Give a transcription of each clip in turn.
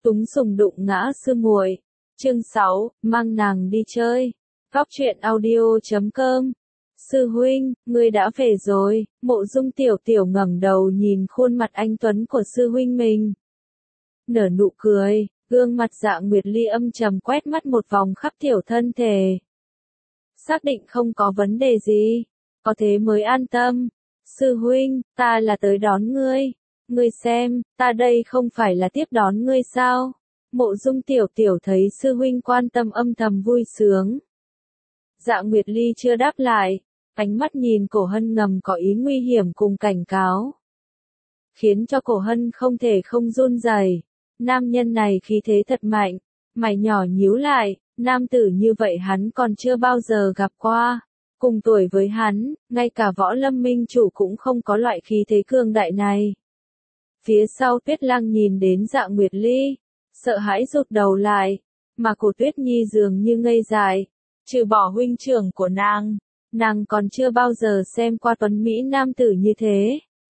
Túng sùng đụng ngã sư muội. Chương 6, mang nàng đi chơi. Góc truyện audio.com. Sư huynh, ngươi đã về rồi. Mộ Dung Tiểu Tiểu ngẩng đầu nhìn khuôn mặt anh tuấn của sư huynh mình. Nở nụ cười, gương mặt Dạ Nguyệt Ly âm trầm quét mắt một vòng khắp tiểu thân thể. Xác định không có vấn đề gì, có thế mới an tâm. Sư huynh, ta là tới đón ngươi. Ngươi xem, ta đây không phải là tiếp đón ngươi sao? Mộ Dung Tiểu Tiểu thấy sư huynh quan tâm âm thầm vui sướng. Dạ Nguyệt Ly chưa đáp lại, ánh mắt nhìn Cổ Hân ngầm có ý nguy hiểm cùng cảnh cáo. Khiến cho Cổ Hân không thể không run rẩy. Nam nhân này khí thế thật mạnh, mày nhỏ nhíu lại, nam tử như vậy hắn còn chưa bao giờ gặp qua. Cùng tuổi với hắn, ngay cả Võ Lâm Minh chủ cũng không có loại khí thế cường đại này. Phía sau Tuyết Lăng nhìn đến Dạ Nguyệt Ly, sợ hãi rụt đầu lại, mà Cổ Tuyết Nhi dường như ngây dại, trừ bỏ huynh trưởng của nàng còn chưa bao giờ xem qua tuấn mỹ nam tử như thế.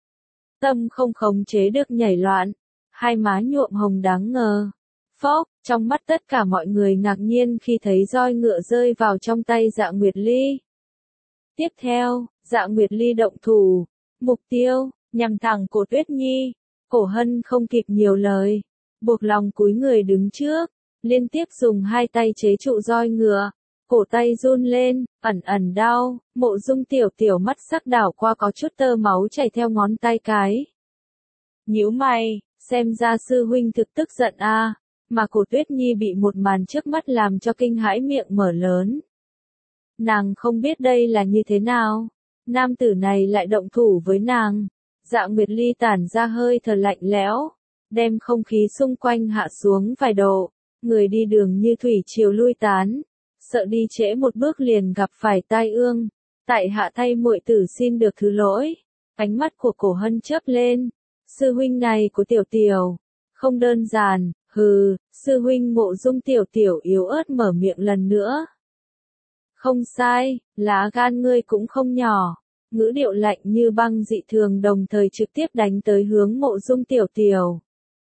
Tâm không khống chế được nhảy loạn, hai má nhuộm hồng đáng ngờ. Phốc, trong mắt tất cả mọi người ngạc nhiên khi thấy roi ngựa rơi vào trong tay Dạ Nguyệt Ly. Tiếp theo, Dạ Nguyệt Ly động thủ, mục tiêu, nhằm thẳng Cổ Tuyết Nhi. Cổ Hân không kịp nhiều lời, buộc lòng cúi người đứng trước, liên tiếp dùng hai tay chế trụ roi ngựa, cổ tay run lên, ẩn ẩn đau. Mộ Dung Tiểu Tiểu mắt sắc đảo qua có chút tơ máu chảy theo ngón tay cái. Nhíu mày, xem ra sư huynh thực tức giận a. Mà Cổ Tuyết Nhi bị một màn trước mắt làm cho kinh hãi miệng mở lớn. Nàng không biết đây là như thế nào, nam tử này lại động thủ với nàng. Dạ Nguyệt Ly tản ra hơi thở lạnh lẽo, đem không khí xung quanh hạ xuống vài độ, người đi đường như thủy triều lui tán, sợ đi trễ một bước liền gặp phải tai ương. Tại hạ thay muội tử xin được thứ lỗi. Ánh mắt của Cổ Hân chớp lên, sư huynh này của Tiểu Tiểu, không đơn giản. Hừ, sư huynh. Mộ Dung Tiểu Tiểu yếu ớt mở miệng lần nữa. Không sai, lá gan ngươi cũng không nhỏ. Ngữ điệu lạnh như băng dị thường đồng thời trực tiếp đánh tới hướng Mộ Dung Tiểu Tiểu.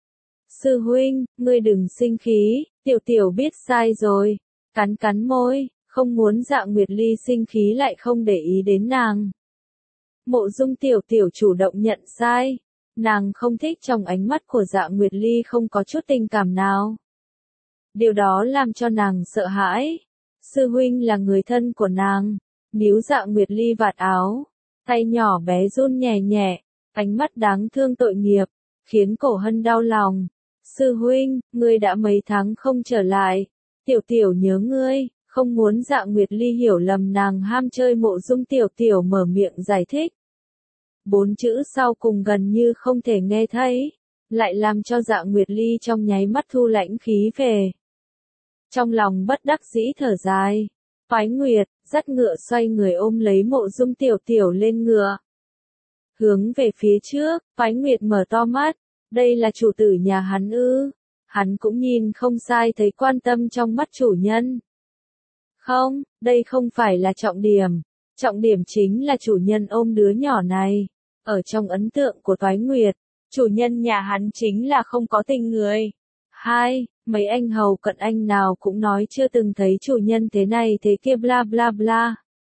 Sư huynh, ngươi đừng sinh khí, Tiểu Tiểu biết sai rồi. Cắn cắn môi, không muốn Dạ Nguyệt Ly sinh khí lại không để ý đến nàng. Mộ Dung Tiểu Tiểu chủ động nhận sai. Nàng không thích trong ánh mắt của Dạ Nguyệt Ly không có chút tình cảm nào. Điều đó làm cho nàng sợ hãi. Sư huynh là người thân của nàng. Níu Dạ Nguyệt Ly vạt áo, tay nhỏ bé run nhẹ nhẹ, ánh mắt đáng thương tội nghiệp, khiến Cổ Hân đau lòng. Sư huynh, ngươi đã mấy tháng không trở lại, Tiểu Tiểu nhớ ngươi. Không muốn Dạ Nguyệt Ly hiểu lầm nàng ham chơi. Mộ Dung Tiểu Tiểu mở miệng giải thích. 4 chữ sau cùng gần như không thể nghe thấy, lại làm cho Dạ Nguyệt Ly trong nháy mắt thu lãnh khí về. Trong lòng bất đắc dĩ thở dài, Phái Nguyệt dắt ngựa xoay người ôm lấy Mộ Dung Tiểu Tiểu lên ngựa. Hướng về phía trước, Phái Nguyệt mở to mắt, đây là chủ tử nhà hắn ư? Hắn cũng nhìn không sai thấy quan tâm trong mắt chủ nhân. Không, đây không phải là trọng điểm chính là chủ nhân ôm đứa nhỏ này. Ở trong ấn tượng của Toái Nguyệt, chủ nhân nhà hắn chính là không có tình người. Mấy anh hầu cận anh nào cũng nói chưa từng thấy chủ nhân thế này thế kia bla bla bla.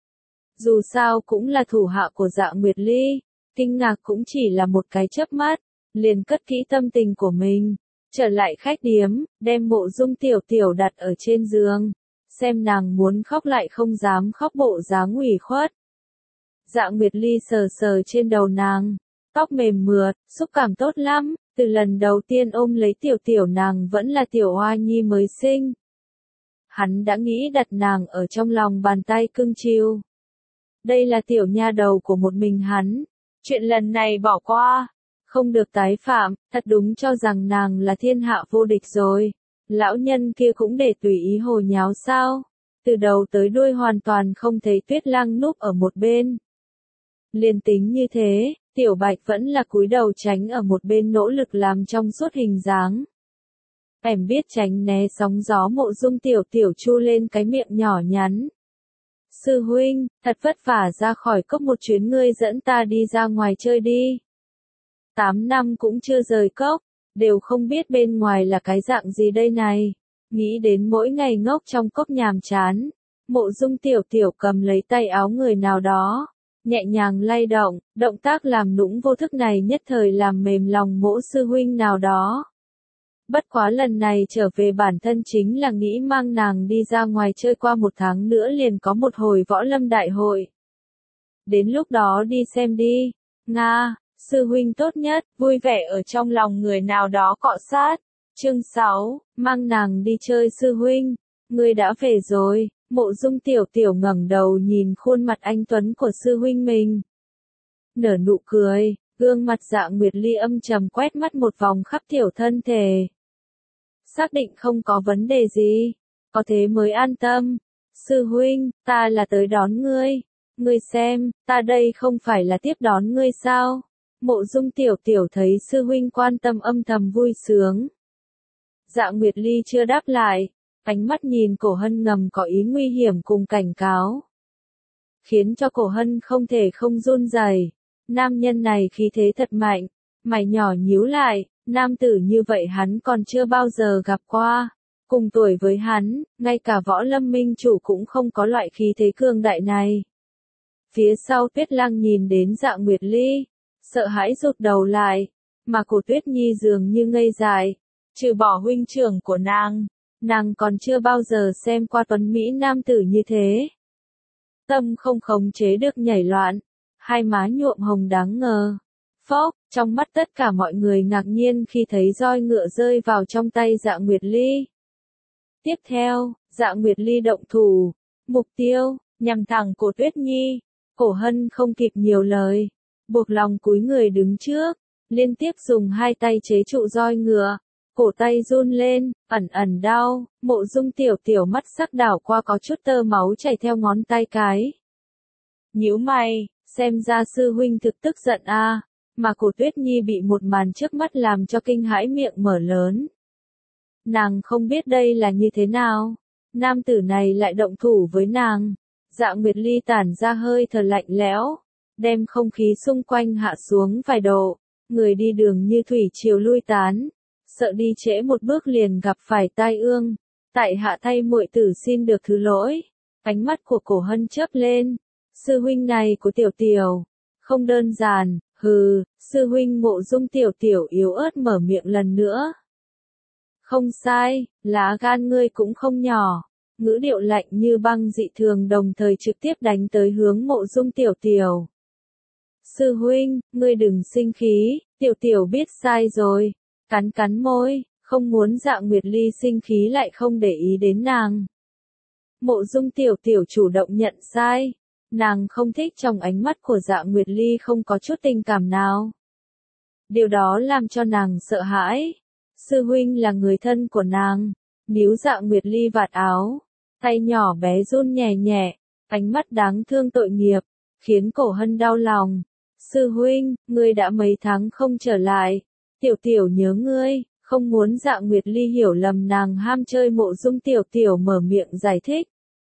Dù sao cũng là thủ hạ của Dạ Nguyệt Ly, kinh ngạc cũng chỉ là một cái chớp mắt, liền cất kỹ tâm tình của mình, trở lại khách điếm, đem Mộ Dung Tiểu Tiểu đặt ở trên giường, xem nàng muốn khóc lại không dám khóc bộ dáng ủy khuất. Dạ Nguyệt Ly sờ sờ trên đầu nàng, tóc mềm mượt, xúc cảm tốt lắm, từ lần đầu tiên ôm lấy Tiểu Tiểu nàng vẫn là tiểu hoa nhi mới sinh. Hắn đã nghĩ đặt nàng ở trong lòng bàn tay cưng chiều. Đây là tiểu nha đầu của một mình hắn, chuyện lần này bỏ qua, không được tái phạm, thật đúng cho rằng nàng là thiên hạ vô địch rồi. Lão nhân kia cũng để tùy ý hồ nháo sao? Từ đầu tới đuôi hoàn toàn không thấy Tuyết Lăng núp ở một bên. Liên tính như thế, Tiểu Bạch vẫn là cúi đầu tránh ở một bên nỗ lực làm trong suốt hình dáng. Em biết tránh né sóng gió. Mộ Dung Tiểu Tiểu chu lên cái miệng nhỏ nhắn. Sư huynh, thật vất vả ra khỏi cốc một chuyến, ngươi dẫn ta đi ra ngoài chơi đi. 8 năm cũng chưa rời cốc, đều không biết bên ngoài là cái dạng gì đây này. Nghĩ đến mỗi ngày ngốc trong cốc nhàm chán, Mộ Dung Tiểu Tiểu cầm lấy tay áo người nào đó, nhẹ nhàng lay động, động tác làm nũng vô thức này nhất thời làm mềm lòng Mộ sư huynh nào đó. Bất quá lần này trở về bản thân chính là nghĩ mang nàng đi ra ngoài chơi, qua 1 tháng nữa liền có một hồi võ lâm đại hội. Đến lúc đó đi xem đi. Nga, sư huynh tốt nhất, vui vẻ ở trong lòng người nào đó cọ sát. Chương 6, mang nàng đi chơi sư huynh. Ngươi đã về rồi. Mộ Dung Tiểu Tiểu ngẩng đầu nhìn khuôn mặt anh tuấn của sư huynh mình. Nở nụ cười, gương mặt Dạ Nguyệt Ly âm trầm quét mắt một vòng khắp tiểu thân thể. Xác định không có vấn đề gì, có thế mới an tâm. Sư huynh, ta là tới đón ngươi. Ngươi xem, ta đây không phải là tiếp đón ngươi sao? Mộ Dung Tiểu Tiểu thấy sư huynh quan tâm âm thầm vui sướng. Dạ Nguyệt Ly chưa đáp lại, ánh mắt nhìn Cổ Hân ngầm có ý nguy hiểm cùng cảnh cáo. Khiến cho Cổ Hân không thể không run rẩy. Nam nhân này khí thế thật mạnh, mày nhỏ nhíu lại, nam tử như vậy hắn còn chưa bao giờ gặp qua. Cùng tuổi với hắn, ngay cả Võ Lâm Minh chủ cũng không có loại khí thế cường đại này. Phía sau Tuyết Lăng nhìn đến Dạ Nguyệt Ly, sợ hãi rụt đầu lại, mà Cổ Tuyết Nhi dường như ngây dại, trừ bỏ huynh trưởng của nàng còn chưa bao giờ xem qua tuấn mỹ nam tử như thế. Tâm không khống chế được nhảy loạn, hai má nhuộm hồng đáng ngờ. Phốc, trong mắt tất cả mọi người ngạc nhiên khi thấy roi ngựa rơi vào trong tay Dạ Nguyệt Ly. Tiếp theo, Dạ Nguyệt Ly động thủ, mục tiêu, nhằm thẳng Cổ Tuyết Nhi. Cổ Hân không kịp nhiều lời, buộc lòng cúi người đứng trước, liên tiếp dùng hai tay chế trụ roi ngựa. Cổ tay run lên, ẩn ẩn đau, Mộ Dung Tiểu Tiểu mắt sắc đảo qua có chút tơ máu chảy theo ngón tay cái. Nhíu mày, xem ra sư huynh thực tức giận a. Mà Cổ Tuyết Nhi bị một màn trước mắt làm cho kinh hãi miệng mở lớn. Nàng không biết đây là như thế nào, nam tử này lại động thủ với nàng. Dạ Nguyệt Ly tản ra hơi thở lạnh lẽo, đem không khí xung quanh hạ xuống vài độ, người đi đường như thủy triều lui tán, sợ đi trễ một bước liền gặp phải tai ương. Tại hạ thay muội tử xin được thứ lỗi. Ánh mắt của Cổ Hân chớp lên, sư huynh này của Tiểu Tiểu, không đơn giản. Hừ, sư huynh. Mộ Dung Tiểu Tiểu yếu ớt mở miệng lần nữa. Không sai, lá gan ngươi cũng không nhỏ. Ngữ điệu lạnh như băng dị thường đồng thời trực tiếp đánh tới hướng Mộ Dung Tiểu Tiểu. Sư huynh, ngươi đừng sinh khí, Tiểu Tiểu biết sai rồi. Cắn cắn môi, không muốn Dạ Nguyệt Ly sinh khí lại không để ý đến nàng. Mộ Dung Tiểu Tiểu chủ động nhận sai. Nàng không thích trong ánh mắt của Dạ Nguyệt Ly không có chút tình cảm nào. Điều đó làm cho nàng sợ hãi. Sư huynh là người thân của nàng. Níu Dạ Nguyệt Ly vạt áo, tay nhỏ bé run nhẹ nhẹ, ánh mắt đáng thương tội nghiệp, khiến Cổ Hân đau lòng. Sư huynh, ngươi đã mấy tháng không trở lại. Tiểu Tiểu nhớ ngươi, không muốn Dạ Nguyệt Ly hiểu lầm nàng ham chơi. Mộ Dung Tiểu Tiểu mở miệng giải thích.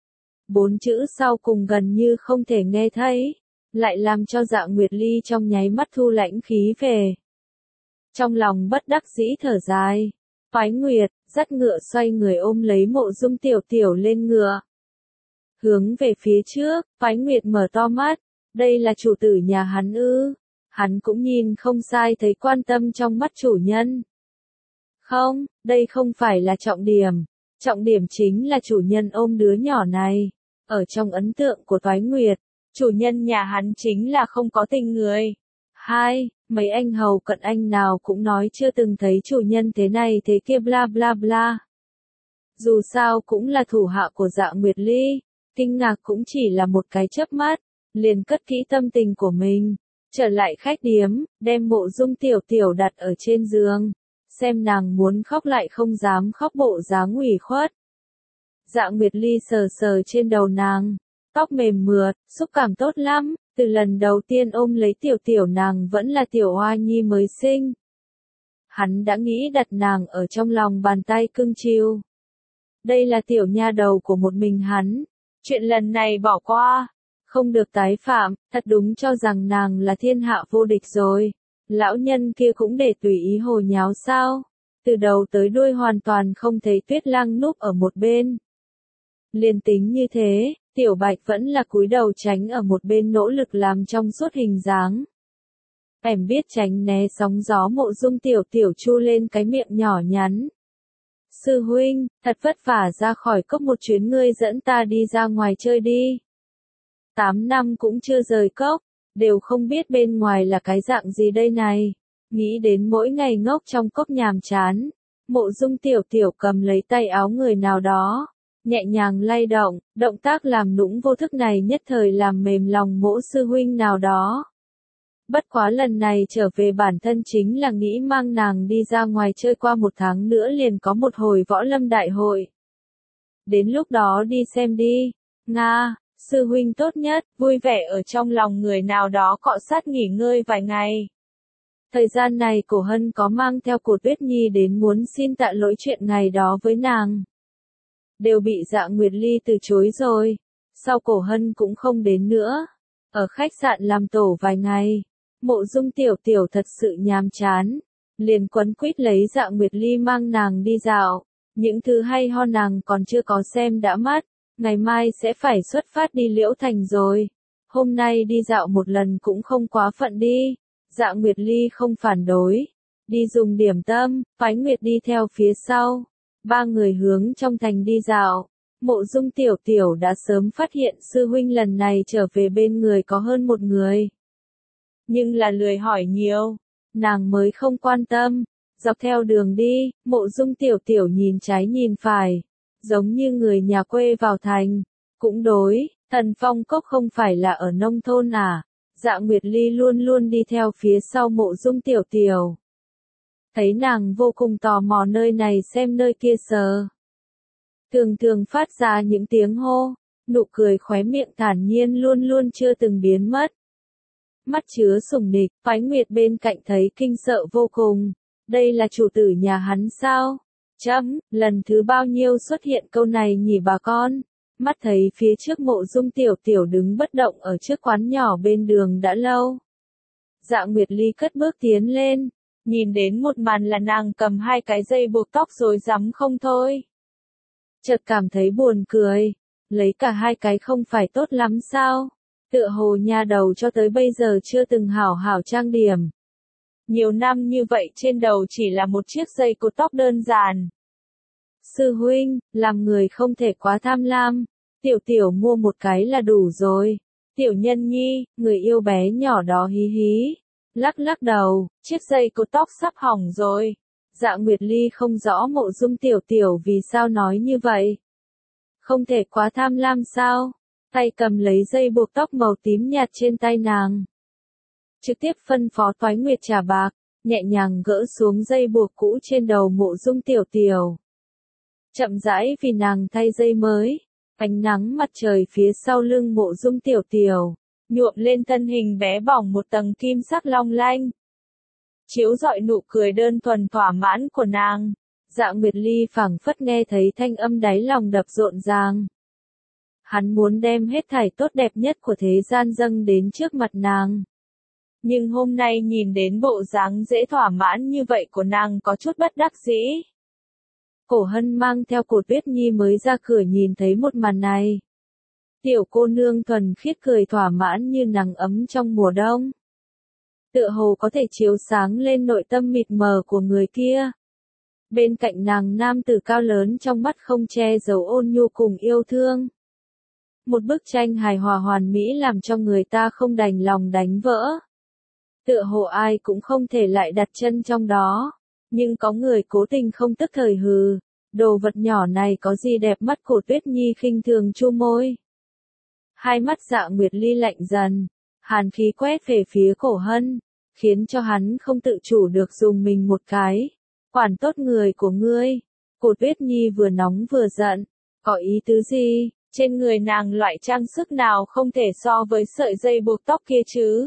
4 chữ sau cùng gần như không thể nghe thấy, lại làm cho Dạ Nguyệt Ly trong nháy mắt thu lãnh khí về. Trong lòng bất đắc dĩ thở dài, Phái Nguyệt, dắt ngựa xoay người ôm lấy Mộ Dung Tiểu Tiểu lên ngựa. Hướng về phía trước, Phái Nguyệt mở to mắt, đây là chủ tử nhà hắn ư? Hắn cũng nhìn không sai thấy quan tâm trong mắt chủ nhân. Không, đây không phải là trọng điểm chính là chủ nhân ôm đứa nhỏ này. Ở trong ấn tượng của Toái Nguyệt, chủ nhân nhà hắn chính là không có tình người. Mấy anh hầu cận anh nào cũng nói chưa từng thấy chủ nhân thế này thế kia bla bla bla. Dù sao cũng là thủ hạ của Dạ Nguyệt Ly, kinh ngạc cũng chỉ là một cái chớp mắt, liền cất kỹ tâm tình của mình, trở lại khách điếm, đem Mộ Dung Tiểu Tiểu đặt ở trên giường, xem nàng muốn khóc lại không dám khóc bộ dáng ủy khuất. Dạ Nguyệt Ly sờ sờ trên đầu nàng, tóc mềm mượt, xúc cảm tốt lắm, từ lần đầu tiên ôm lấy Tiểu Tiểu nàng vẫn là tiểu hoa nhi mới sinh. Hắn đã nghĩ đặt nàng ở trong lòng bàn tay cưng chiều. Đây là tiểu nha đầu của một mình hắn, chuyện lần này bỏ qua, không được tái phạm, thật đúng cho rằng nàng là thiên hạ vô địch rồi. Lão nhân kia cũng để tùy ý hồ nháo sao? Từ đầu tới đuôi hoàn toàn không thấy Tuyết Lăng núp ở một bên. Liên tính như thế, Tiểu Bạch vẫn là cúi đầu tránh ở một bên nỗ lực làm trong suốt hình dáng. Em biết tránh né sóng gió Mộ Dung Tiểu Tiểu chu lên cái miệng nhỏ nhắn. Sư huynh, thật vất vả ra khỏi cốc một chuyến, ngươi dẫn ta đi ra ngoài chơi đi. 8 năm cũng chưa rời cốc, đều không biết bên ngoài là cái dạng gì đây này. Nghĩ đến mỗi ngày ngốc trong cốc nhàm chán, Mộ Dung Tiểu Tiểu cầm lấy tay áo người nào đó, nhẹ nhàng lay động, động tác làm nũng vô thức này nhất thời làm mềm lòng Mộ sư huynh nào đó. Bất quá lần này trở về bản thân chính là nghĩ mang nàng đi ra ngoài chơi, qua 1 tháng nữa liền có một hồi võ lâm đại hội. Đến lúc đó đi xem đi. Nga, sư huynh tốt nhất, vui vẻ ở trong lòng người nào đó cọ sát nghỉ ngơi vài ngày. Thời gian này Cổ Hân có mang theo Cổ Tuyết Nhi đến muốn xin tạ lỗi chuyện ngày đó với nàng. Đều bị Dạ Nguyệt Ly từ chối rồi. Sau Cổ Hân cũng không đến nữa. Ở khách sạn làm tổ vài ngày. Mộ Dung Tiểu Tiểu thật sự nhàm chán. Liền quấn quýt lấy Dạ Nguyệt Ly mang nàng đi dạo. Những thứ hay ho nàng còn chưa có xem đã mắt. Ngày mai sẽ phải xuất phát đi Liễu Thành rồi. Hôm nay đi dạo một lần cũng không quá phận đi. Dạ Nguyệt Ly không phản đối. Đi dùng điểm tâm, Phái Nguyệt đi theo phía sau. 3 người hướng trong thành đi dạo. Mộ Dung Tiểu Tiểu đã sớm phát hiện sư huynh lần này trở về bên người có hơn một người. Nhưng là lười hỏi nhiều. Nàng mới không quan tâm. Dọc theo đường đi, Mộ Dung Tiểu Tiểu nhìn trái nhìn phải. Giống như người nhà quê vào thành. Cũng đối, Thần Phong Cốc không phải là ở nông thôn à. Dạ Nguyệt Ly luôn luôn đi theo phía sau Mộ Dung Tiểu Tiểu. Thấy nàng vô cùng tò mò nơi này xem nơi kia sờ. Thường thường phát ra những tiếng hô, nụ cười khóe miệng thản nhiên luôn luôn chưa từng biến mất. Mắt chứa sủng nịch, Phái Nguyệt bên cạnh thấy kinh sợ vô cùng. Đây là chủ tử nhà hắn sao? Chấm, lần thứ bao nhiêu xuất hiện câu này nhỉ bà con? Mắt thấy phía trước Mộ Dung Tiểu Tiểu đứng bất động ở trước quán nhỏ bên đường đã lâu. Dạ Nguyệt Ly cất bước tiến lên, nhìn đến một màn là nàng cầm 2 cái dây buộc tóc rồi rắm không thôi. Chợt cảm thấy buồn cười, lấy cả 2 cái không phải tốt lắm sao? Tựa hồ nha đầu cho tới bây giờ chưa từng hảo hảo trang điểm. Nhiều năm như vậy trên đầu chỉ là một chiếc dây cột tóc đơn giản. Sư huynh, làm người không thể quá tham lam. Tiểu Tiểu mua một cái là đủ rồi. Tiểu Nhân Nhi, người yêu bé nhỏ đó hí hí. Lắc lắc đầu, chiếc dây cột tóc sắp hỏng rồi. Dạ Nguyệt Ly không rõ Mộ Dung Tiểu Tiểu vì sao nói như vậy. Không thể quá tham lam sao? Tay cầm lấy dây buộc tóc màu tím nhạt trên tay nàng. Trực tiếp phân phó Toái Nguyệt trả bạc, nhẹ nhàng gỡ xuống dây buộc cũ trên đầu Mộ Dung Tiểu Tiểu. Chậm rãi vì nàng thay dây mới. Ánh nắng mặt trời phía sau lưng Mộ Dung Tiểu Tiểu, nhuộm lên thân hình bé bỏng một tầng kim sắc long lanh. Chiếu rọi nụ cười đơn thuần thỏa mãn của nàng. Dạ Nguyệt Ly phảng phất nghe thấy thanh âm đáy lòng đập rộn ràng. Hắn muốn đem hết thảy tốt đẹp nhất của thế gian dâng đến trước mặt nàng. Nhưng hôm nay nhìn đến bộ dáng dễ thỏa mãn như vậy của nàng có chút bất đắc dĩ. Cổ Hân mang theo Cổ Tuyết Nhi mới ra cửa nhìn thấy một màn này. Tiểu cô nương thuần khiết cười thỏa mãn như nắng ấm trong mùa đông. Tựa hồ có thể chiếu sáng lên nội tâm mịt mờ của người kia. Bên cạnh nàng nam tử cao lớn trong mắt không che giấu ôn nhu cùng yêu thương. Một bức tranh hài hòa hoàn mỹ làm cho người ta không đành lòng đánh vỡ. Tựa hồ ai cũng không thể lại đặt chân trong đó. Nhưng có người cố tình không tức thời hừ. Đồ vật nhỏ này có gì đẹp mắt? Cổ Tuyết Nhi khinh thường chu môi. Hai mắt Dạ Nguyệt Ly lạnh dần. Hàn khí quét về phía Cổ Hân. Khiến cho hắn không tự chủ được dùng mình một cái. Quản tốt người của ngươi. Cổ Tuyết Nhi vừa nóng vừa giận. Có ý tứ gì? Trên người nàng loại trang sức nào không thể so với sợi dây buộc tóc kia chứ?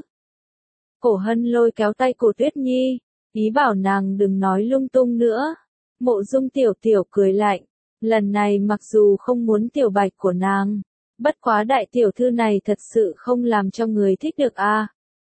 Cổ Hân lôi kéo tay Cổ Tuyết Nhi. Ý bảo nàng đừng nói lung tung nữa. Mộ Dung Tiểu Tiểu cười lạnh. Lần này mặc dù không muốn Tiểu Bạch của nàng. Bất quá đại tiểu thư này thật sự không làm cho người thích được à.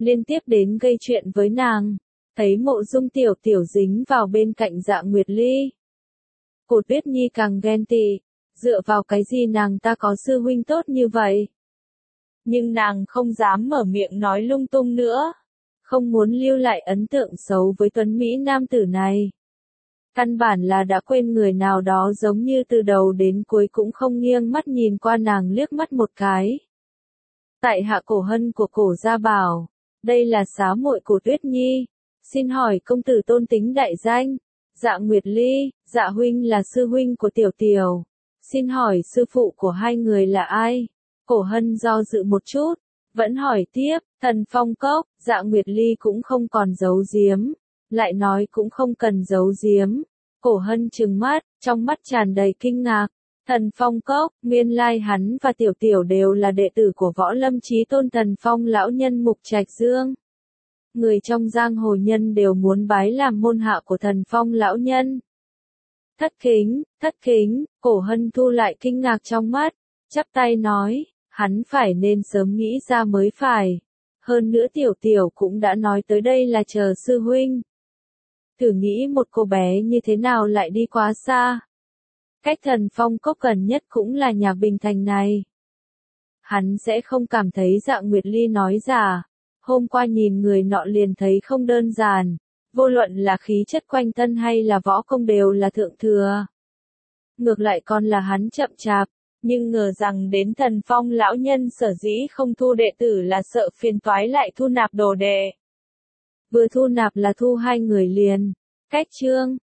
liên tiếp đến gây chuyện với nàng. Thấy Mộ Dung Tiểu Tiểu dính vào bên cạnh Dạ Nguyệt Ly, Cổ Tuyết Nhi càng ghen tị, dựa vào cái gì nàng ta có sư huynh tốt như vậy? Nhưng nàng không dám mở miệng nói lung tung nữa, không muốn lưu lại ấn tượng xấu với tuấn Mỹ nam tử này. Căn bản là đã quên người nào đó giống như từ đầu đến cuối cũng không nghiêng mắt nhìn qua nàng liếc mắt một cái. Tại hạ Cổ Hân của Cổ Gia Bảo, đây là xá muội Cổ Tuyết Nhi, xin hỏi công tử tôn tính đại danh. Dạ Nguyệt Ly, dạ huynh là sư huynh của Tiểu Tiểu, xin hỏi sư phụ của hai người là ai? Cổ Hân do dự một chút, vẫn hỏi tiếp, Thần Phong Cốc. Dạ Nguyệt Ly cũng không còn giấu giếm, lại nói cũng không cần giấu giếm. Cổ Hân trừng mắt, trong mắt tràn đầy kinh ngạc. Thần Phong Cốc, nguyên lai hắn và Tiểu Tiểu đều là đệ tử của Võ Lâm Chí Tôn Thần Phong lão nhân Mục Trạch Dương. Người trong giang hồ nhân đều muốn bái làm môn hạ của Thần Phong lão nhân. Thất kính, Cổ Hân thu lại kinh ngạc trong mắt, chắp tay nói, hắn phải nên sớm nghĩ ra mới phải. Hơn nữa Tiểu Tiểu cũng đã nói tới đây là chờ sư huynh. Thử nghĩ một cô bé như thế nào lại đi quá xa. Cách Thần Phong Cốc gần nhất cũng là nhà Bình Thành này. Hắn sẽ không cảm thấy Dạ Nguyệt Ly nói giả. Hôm qua nhìn người nọ liền thấy không đơn giản. Vô luận là khí chất quanh thân hay là võ công đều là thượng thừa. Ngược lại còn là hắn chậm chạp. Nhưng ngờ rằng đến Thần Phong lão nhân sở dĩ không thu đệ tử là sợ phiền toái lại thu nạp đồ đệ. Vừa thu nạp là thu hai người liền. Cách chương